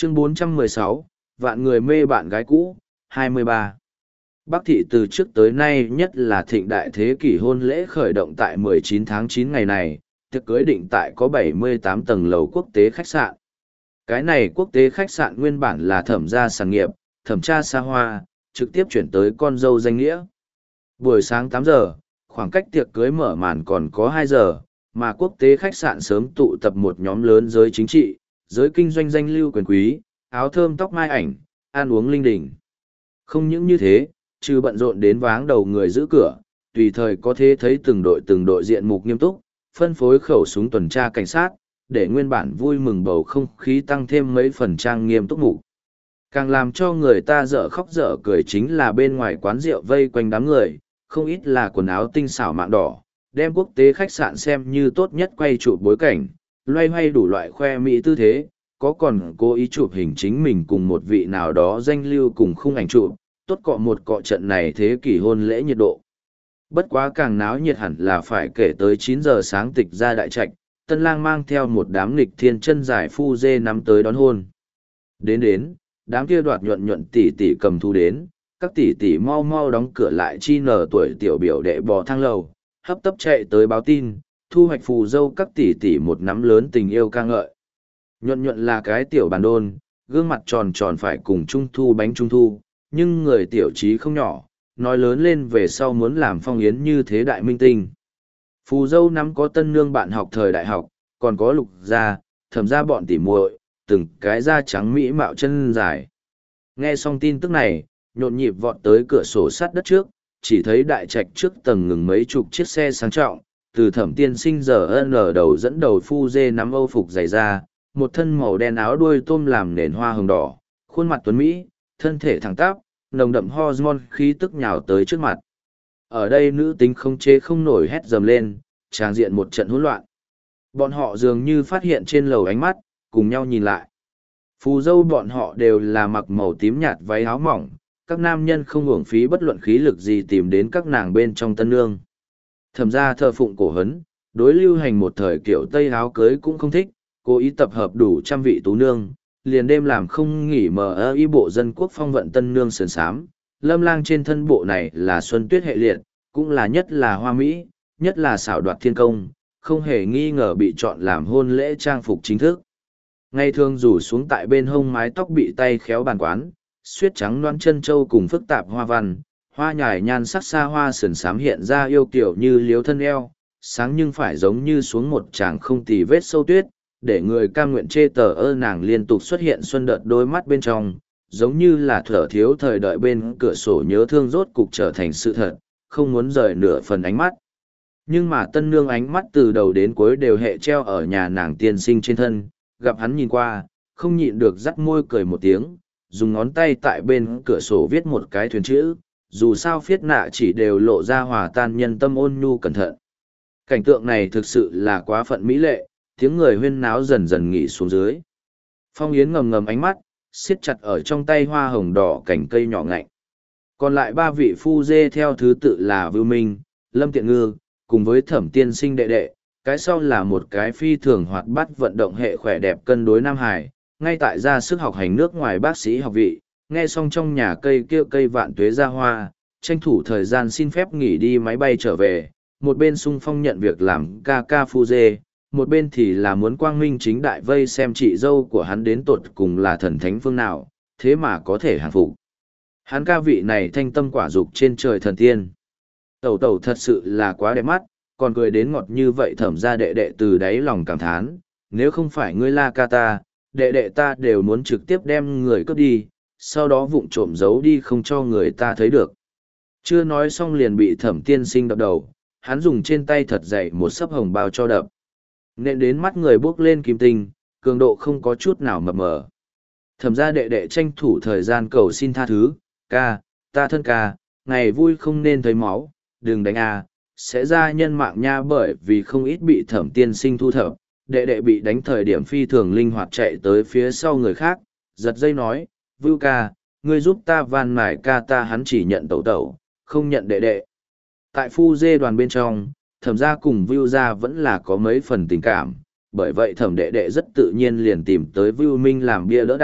Chương 416, vạn người mê bạn gái cũ, 23. Bắc thị từ trước tới nay nhất là thịnh đại thế kỷ hôn lễ khởi động tại 19 tháng 9 ngày này, tiệc cưới định tại có 78 tầng lầu quốc tế khách sạn. Cái này quốc tế khách sạn nguyên bản là thẩm gia sản nghiệp, thẩm tra xa hoa, trực tiếp chuyển tới con dâu danh nghĩa. Buổi sáng 8 giờ, khoảng cách tiệc cưới mở màn còn có 2 giờ, mà quốc tế khách sạn sớm tụ tập một nhóm lớn giới chính trị, giới kinh doanh danh lưu quyền quý, áo thơm tóc mai ảnh, ăn uống linh đình. Không những như thế, trừ bận rộn đến váng đầu người giữ cửa, tùy thời có thể thấy từng đội diện mục nghiêm túc, phân phối khẩu súng tuần tra cảnh sát, để nguyên bản vui mừng bầu không khí tăng thêm mấy phần trang nghiêm túc mục. Càng làm cho người ta dở khóc dở cười chính là bên ngoài quán rượu vây quanh đám người, không ít là quần áo tinh xảo mạng đỏ, đem quốc tế khách sạn xem như tốt nhất quay chụp bối cảnh, loay hoay đủ loại khoe mỹ tư thế, có còn cố ý chụp hình chính mình cùng một vị nào đó danh lưu cùng khung ảnh chụp, tốt cọ một cọ trận này thế kỷ hôn lễ nhiệt độ. Bất quá càng náo nhiệt hẳn là phải kể tới 9 giờ sáng tịch ra đại trạch, tân lang mang theo một đám nghịch thiên chân dài phu dê nắm tới đón hôn. Đến, đám kia đoạt nhuận tỷ tỷ cầm thu đến, các tỷ tỷ mau mau đóng cửa lại chi nở tuổi tiểu biểu đệ bò thang lầu, hấp tấp chạy tới báo tin, thu hoạch phù dâu các tỷ tỷ một nắm lớn tình yêu ca ngợi. Nhuận là cái tiểu bàn đôn, gương mặt tròn tròn phải cùng trung thu bánh trung thu, nhưng người tiểu trí không nhỏ, nói lớn lên về sau muốn làm phong yến như thế đại minh tinh. Phù dâu nắm có tân nương bạn học thời đại học, còn có lục gia, thẩm gia bọn tỉ muội, từng cái da trắng mỹ mạo chân dài. Nghe xong tin tức này, nhộn nhịp vọt tới cửa sổ sắt đất trước, chỉ thấy đại trạch trước tầng ngừng mấy chục chiếc xe sang trọng, từ thẩm tiên sinh giờ ở đầu dẫn đầu phu dê nắm âu phục dày ra, một thân màu đen áo đuôi tôm làm nền hoa hồng đỏ, khuôn mặt tuấn Mỹ, thân thể thẳng tắp, nồng đậm hormone khí tức nhào tới trước mặt. Ở đây nữ tính không chế không nổi hét dầm lên, tràng diện một trận hỗn loạn. Bọn họ dường như phát hiện trên lầu ánh mắt, cùng nhau nhìn lại. Phù dâu bọn họ đều là mặc màu tím nhạt váy áo mỏng, các nam nhân không uổng phí bất luận khí lực gì tìm đến các nàng bên trong tân nương. Thẩm ra thờ phụng cổ hấn, đối lưu hành một thời kiểu tây áo cưới cũng không thích, cố ý tập hợp đủ trăm vị tú nương, liền đêm làm không nghỉ mờ y bộ dân quốc phong vận tân nương sườn sám. Lâm lang trên thân bộ này là xuân tuyết hệ liệt, cũng là nhất là hoa mỹ, nhất là xảo đoạt thiên công, không hề nghi ngờ bị chọn làm hôn lễ trang phục chính thức. Ngày thường rủ xuống tại bên hông mái tóc bị tay khéo bàn quán, xuyết trắng loan chân châu cùng phức tạp hoa văn, hoa nhài nhan sắc xa hoa sườn sám hiện ra yêu kiểu như liếu thân eo, sáng nhưng phải giống như xuống một tràng không tì vết sâu tuyết, để người cam nguyện chê tờ ơ nàng liên tục xuất hiện xuân đợt đôi mắt bên trong, giống như là thở thiếu thời đợi bên cửa sổ nhớ thương rốt cục trở thành sự thật, không muốn rời nửa phần ánh mắt. Nhưng mà tân nương ánh mắt từ đầu đến cuối đều hệ treo ở nhà nàng tiên sinh trên thân, gặp hắn nhìn qua, không nhịn được dắt môi cười một tiếng, dùng ngón tay tại bên cửa sổ viết một cái thuyền chữ, dù sao phiết nạ chỉ đều lộ ra hòa tan nhân tâm ôn nhu cẩn thận. Cảnh tượng này thực sự là quá phận mỹ lệ, tiếng người huyên náo dần dần nghỉ xuống dưới. Phong Yến ngầm ngầm ánh mắt, siết chặt ở trong tay hoa hồng đỏ cành cây nhỏ ngạnh. Còn lại ba vị phu dê theo thứ tự là Vưu Minh, Lâm Tiện Ngư, cùng với Thẩm Tiên Sinh đệ đệ, cái sau là một cái phi thường hoạt bát vận động hệ khỏe đẹp cân đối Nam Hải, ngay tại ra sức học hành nước ngoài bác sĩ học vị, nghe xong trong nhà cây kia cây vạn tuế ra hoa, tranh thủ thời gian xin phép nghỉ đi máy bay trở về, một bên sung phong nhận việc làm ca ca phu dê, một bên thì là muốn quang minh chính đại vây xem chị dâu của hắn đến tột cùng là thần thánh phương nào, thế mà có thể hàng phục. Hắn ca vị này thanh tâm quả dục trên trời thần tiên. Tẩu tẩu thật sự là quá đẹp mắt, còn cười đến ngọt như vậy. Thẩm ra đệ đệ từ đáy lòng cảm thán, nếu không phải ngươi la ca ta, đệ đệ ta đều muốn trực tiếp đem người cướp đi, sau đó vụng trộm giấu đi không cho người ta thấy được. Chưa nói xong liền bị Thẩm Tiên Sinh đập đầu, hắn dùng trên tay thật dày một sấp hồng bao cho đập. Nên đến mắt người bước lên kim tinh, cường độ không có chút nào mập mờ. Thẩm ra đệ đệ tranh thủ thời gian cầu xin tha thứ, ca, ta thân ca, ngày vui không nên thấy máu, đừng đánh a, sẽ ra nhân mạng nha. Bởi vì không ít bị Thẩm Tiên Sinh thu thập, đệ đệ bị đánh thời điểm phi thường linh hoạt chạy tới phía sau người khác, giật dây nói, Vưu ca, ngươi giúp ta van mải ca ta. Hắn chỉ nhận tẩu tẩu, không nhận đệ đệ. Tại phu dê đoàn bên trong, Thẩm gia cùng Vưu gia vẫn là có mấy phần tình cảm, bởi vậy Thẩm đệ đệ rất tự nhiên liền tìm tới Vưu Minh làm bia đỡ đạn,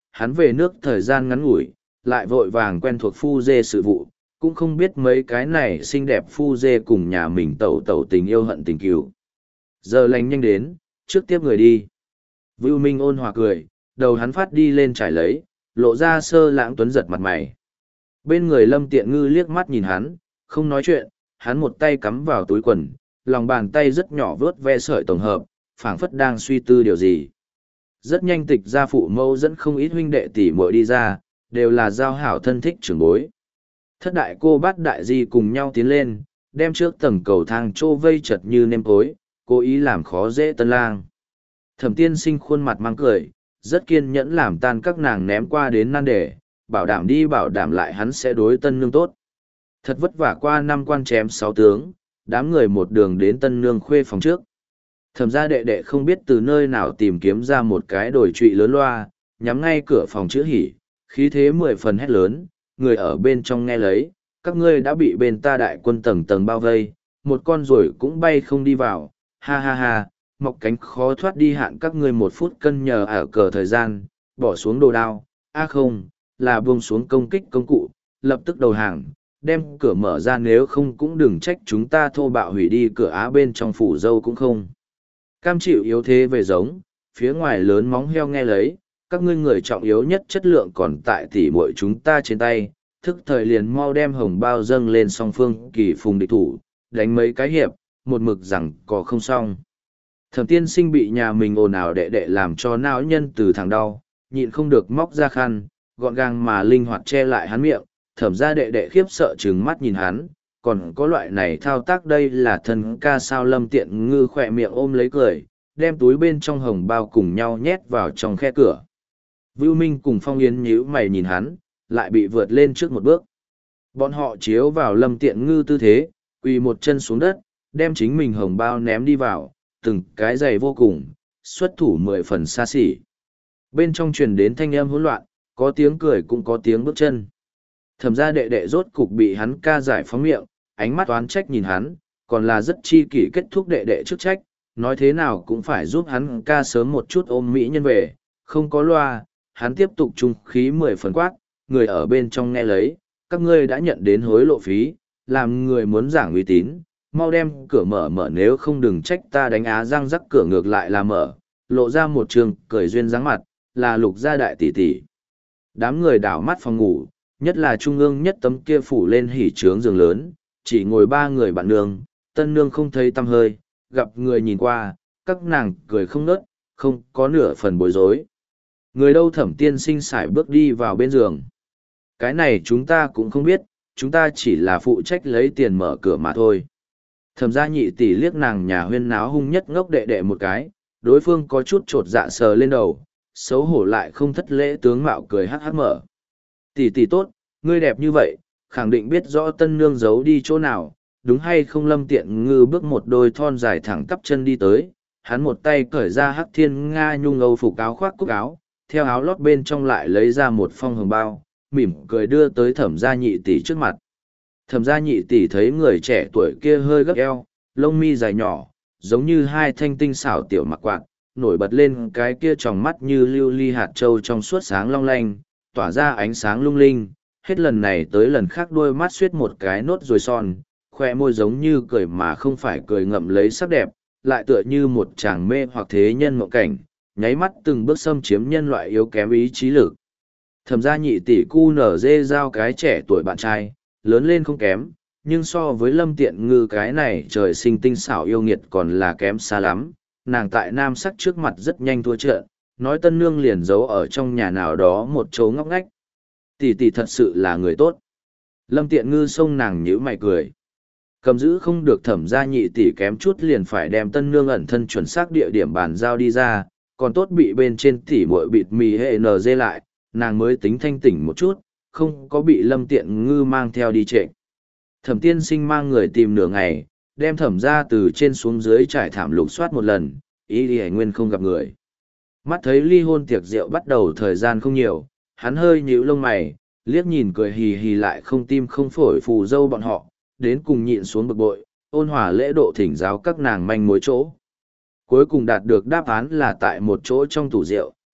hắn về nước thời gian ngắn ngủi, lại vội vàng quen thuộc phu dê sự vụ, cũng không biết mấy cái này xinh đẹp phu dê cùng nhà mình tẩu tẩu tình yêu hận tình cứu. Giờ lành nhanh đến, trước tiếp người đi. Vưu Minh ôn hòa cười, đầu hắn phát đi lên trải lấy, lộ ra sơ lãng tuấn giật mặt mày. Bên người Lâm Tiện Ngư liếc mắt nhìn hắn, không nói chuyện, hắn một tay cắm vào túi quần, lòng bàn tay rất nhỏ vớt ve sợi tổng hợp, phảng phất đang suy tư điều gì. Rất nhanh tịch gia phụ mẫu dẫn không ít huynh đệ tỷ muội đi ra, đều là giao hảo thân thích trưởng bối. Thất đại cô bát đại di cùng nhau tiến lên, đem trước tầng cầu thang trô vây chật như nêm cối, cố ý làm khó dễ tân lang. Thẩm tiên sinh khuôn mặt mang cười, rất kiên nhẫn làm tan các nàng ném qua đến nan đề, bảo đảm đi bảo đảm lại hắn sẽ đối tân nương tốt. Thật vất vả qua 5 quan chém 6 tướng, đám người một đường đến tân nương khuê phòng trước. Thẩm gia đệ đệ không biết từ nơi nào tìm kiếm ra một cái đồi trụy lớn loa, nhắm ngay cửa phòng chữ hỉ, khí thế 10 phần hét lớn, người ở bên trong nghe lấy, các ngươi đã bị bên ta đại quân tầng tầng bao vây, một con ruồi cũng bay không đi vào, ha ha ha, mọc cánh khó thoát đi hạn các ngươi 1 phút cân nhờ ở cờ thời gian, bỏ xuống đồ đao, không, là buông xuống công kích công cụ, lập tức đầu hàng, đem cửa mở ra nếu không cũng đừng trách chúng ta thô bạo hủy đi cửa á bên trong phủ dâu cũng không. Cam chịu yếu thế về giống, phía ngoài lớn móng heo nghe lấy, các ngươi người trọng yếu nhất chất lượng còn tại tỉ muội chúng ta trên tay, thức thời liền mau đem hồng bao dâng lên song phương kỳ phùng địch thủ, đánh mấy cái hiệp, một mực rằng có không xong. Thẩm tiên sinh bị nhà mình ồn ào đệ đệ làm cho não nhân từ thằng đau, nhịn không được móc ra khăn, gọn gàng mà linh hoạt che lại hắn miệng, thẩm ra đệ đệ khiếp sợ trừng mắt nhìn hắn, còn có loại này thao tác đây là thần ca sao. Lâm Tiện Ngư khỏe miệng ôm lấy cười, đem túi bên trong hồng bao cùng nhau nhét vào trong khe cửa. Vưu Minh cùng Phong Yến nhíu mày nhìn hắn, lại bị vượt lên trước một bước. Bọn họ chiếu vào Lâm Tiện Ngư tư thế, quỳ một chân xuống đất, đem chính mình hồng bao ném đi vào, từng cái giày vô cùng, xuất thủ 10 phần xa xỉ. Bên trong truyền đến thanh âm hỗn loạn, có tiếng cười cũng có tiếng bước chân. Thẩm ra đệ đệ rốt cục bị hắn ca giải phóng miệng, ánh mắt oán trách nhìn hắn, còn là rất chi kỷ kết thúc đệ đệ chức trách, nói thế nào cũng phải giúp hắn ca sớm một chút ôm mỹ nhân về, không có loa, hắn tiếp tục trung khí 10 phần quát, người ở bên trong nghe lấy, các ngươi đã nhận đến hối lộ phí, làm người muốn giảng uy tín, mau đem cửa mở nếu không đừng trách ta đánh á răng rắc cửa ngược lại là mở, lộ ra một trường cười duyên dáng mặt, là Lục gia đại tỷ tỷ. Đám người đảo mắt phòng ngủ, nhất là trung ương nhất tấm kia phủ lên hỉ trướng giường lớn, chỉ ngồi 3 người bạn nương, tân nương không thấy tăm hơi, gặp người nhìn qua, các nàng cười không nớt, không có nửa phần bối rối. Người đâu Thẩm tiên sinh sải bước đi vào bên giường. Cái này chúng ta cũng không biết, chúng ta chỉ là phụ trách lấy tiền mở cửa mà thôi. Thẩm gia nhị tỷ liếc nàng nhà huyên náo hung nhất ngốc đệ đệ một cái, đối phương có chút trột dạ sờ lên đầu, xấu hổ lại không thất lễ tướng mạo cười hắc hắc mở. Tỷ tỷ tốt, ngươi đẹp như vậy, khẳng định biết rõ tân nương giấu đi chỗ nào, đúng hay không. Lâm Tiện Ngư bước một đôi thon dài thẳng cắp chân đi tới, hắn một tay cởi ra hắc thiên nga nhung âu phục áo khoác cúc áo, theo áo lót bên trong lại lấy ra một phong hồng bao, mỉm cười đưa tới Thẩm gia nhị tỷ trước mặt. Thẩm gia nhị tỷ thấy người trẻ tuổi kia hơi gấp eo, lông mi dài nhỏ, giống như 2 thanh tinh xảo tiểu mặc quạt, nổi bật lên cái kia tròng mắt như lưu ly hạt châu trong suốt sáng long lanh, tỏa ra ánh sáng lung linh, hết lần này tới lần khác đôi mắt suýt một cái nốt ruồi son, khoe môi giống như cười mà không phải cười ngậm lấy sắc đẹp, lại tựa như một chàng mê hoặc thế nhân mộng cảnh, nháy mắt từng bước xâm chiếm nhân loại yếu kém ý chí lực. Thẩm gia nhị tỷ cu nở dê giao cái trẻ tuổi bạn trai, lớn lên không kém, nhưng so với Lâm Tiện Ngư cái này trời sinh tinh xảo yêu nghiệt còn là kém xa lắm, nàng tại nam sắc trước mặt rất nhanh thua trận, nói tân nương liền giấu ở trong nhà nào đó một chỗ ngóc ngách. Tỷ tỷ thật sự là người tốt. Lâm Tiện Ngư xông nàng nhíu mày cười. Cầm giữ không được Thẩm gia nhị tỷ kém chút liền phải đem tân nương ẩn thân chuẩn xác địa điểm bàn giao đi ra, còn tốt bị bên trên tỷ muội bịt mì hệ NG lại, nàng mới tính thanh tỉnh một chút, không có bị Lâm Tiện Ngư mang theo đi trệ. Thẩm tiên sinh mang người tìm nửa ngày, đem Thẩm gia từ trên xuống dưới trải thảm lục soát một lần, ý đi nguyên không gặp người. Mắt thấy ly hôn tiệc rượu bắt đầu thời gian không nhiều, hắn hơi nhíu lông mày, liếc nhìn cười hì hì lại không tim không phổi phù dâu bọn họ, đến cùng nhịn xuống bực bội, ôn hòa lễ độ thỉnh giáo các nàng manh mối chỗ. Cuối cùng đạt được đáp án là tại một chỗ trong tủ rượu,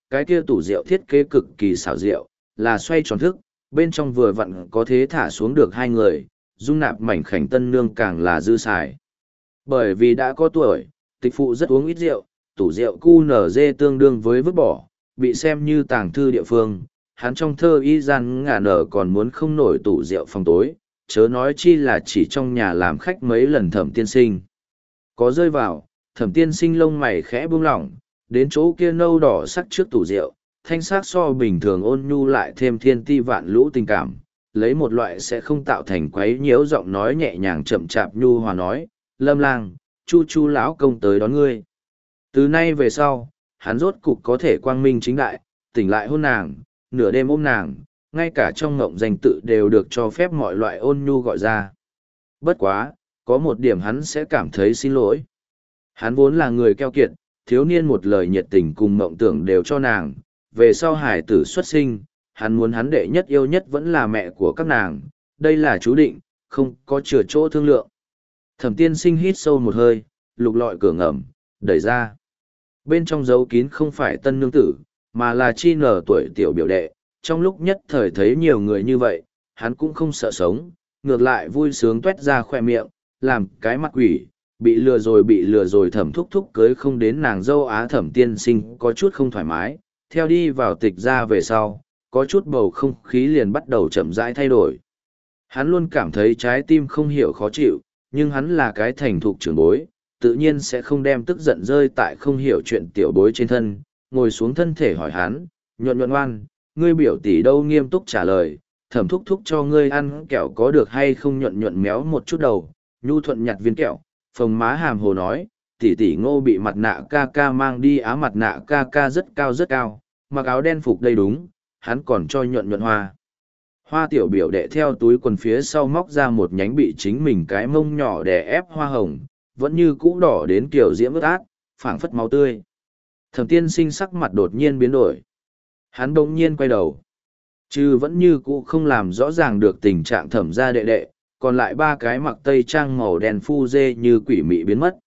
cái kia tủ rượu thiết kế cực kỳ xảo diệu, là xoay tròn thức, bên trong vừa vặn có thế thả xuống được hai người, dung nạp mảnh khảnh tân nương càng là dư xài. Bởi vì đã có tuổi, tịch phụ rất uống ít rượu, tủ rượu QNZ tương đương với vứt bỏ, bị xem như tàng thư địa phương, hắn trong thơ y gian ngả nở còn muốn không nổi tủ rượu phòng tối, chớ nói chi là chỉ trong nhà làm khách mấy lần Thẩm tiên sinh. Có rơi vào, Thẩm tiên sinh lông mày khẽ buông lỏng, đến chỗ kia nâu đỏ sắc trước tủ rượu, thanh sắc so bình thường ôn nhu lại thêm thiên ti vạn lũ tình cảm, lấy một loại sẽ không tạo thành quấy nhiễu giọng nói nhẹ nhàng chậm chạp nhu hòa nói, Lâm lang, chu chu lão công tới đón ngươi. Từ nay về sau, hắn rốt cục có thể quang minh chính đại, tỉnh lại hôn nàng, nửa đêm ôm nàng, ngay cả trong ngộng danh tự đều được cho phép mọi loại ôn nhu gọi ra. Bất quá, có một điểm hắn sẽ cảm thấy xin lỗi. Hắn vốn là người keo kiệt, thiếu niên một lời nhiệt tình cùng mộng tưởng đều cho nàng, về sau hải tử xuất sinh, hắn muốn hắn đệ nhất yêu nhất vẫn là mẹ của các nàng, đây là chú định, không có chừa chỗ thương lượng. Thẩm tiên sinh hít sâu một hơi, lục lọi cửa ngầm, đẩy ra. Bên trong dấu kín không phải tân nương tử, mà là chi nở tuổi tiểu biểu đệ, trong lúc nhất thời thấy nhiều người như vậy, hắn cũng không sợ sống, ngược lại vui sướng tuét ra khoe miệng, làm cái mặt quỷ, bị lừa rồi Thẩm thúc thúc cưới không đến nàng dâu Á. Thẩm tiên sinh có chút không thoải mái, theo đi vào tịch ra về sau, có chút bầu không khí liền bắt đầu chậm rãi thay đổi. Hắn luôn cảm thấy trái tim không hiểu khó chịu, nhưng hắn là cái thành thục trưởng bối, tự nhiên sẽ không đem tức giận rơi tại không hiểu chuyện tiểu bối trên thân, ngồi xuống thân thể hỏi hắn, nhuận nhuận oan, ngươi biểu tỷ đâu? Nghiêm túc trả lời, Thẩm thúc thúc cho ngươi ăn kẹo có được hay không? Nhuận nhuận méo một chút đầu, nhu thuận nhặt viên kẹo, phồng má hàm hồ nói, tỷ tỷ Ngô bị mặt nạ ca ca mang đi Á. Mặt nạ ca ca rất cao, mặc áo đen phục đây đúng, hắn còn cho nhuận nhuận hoa. Hoa tiểu biểu đệ theo túi quần phía sau móc ra một nhánh bị chính mình cái mông nhỏ đè ép hoa hồng, vẫn như cũ đỏ đến kiểu diễm ướt át, phảng phất máu tươi. Thẩm tiên sinh sắc mặt đột nhiên biến đổi. Hắn bỗng nhiên quay đầu. Chứ vẫn như cũ không làm rõ ràng được tình trạng Thẩm gia đệ đệ, còn lại ba cái mặc tây trang màu đen phu dê như quỷ mị biến mất.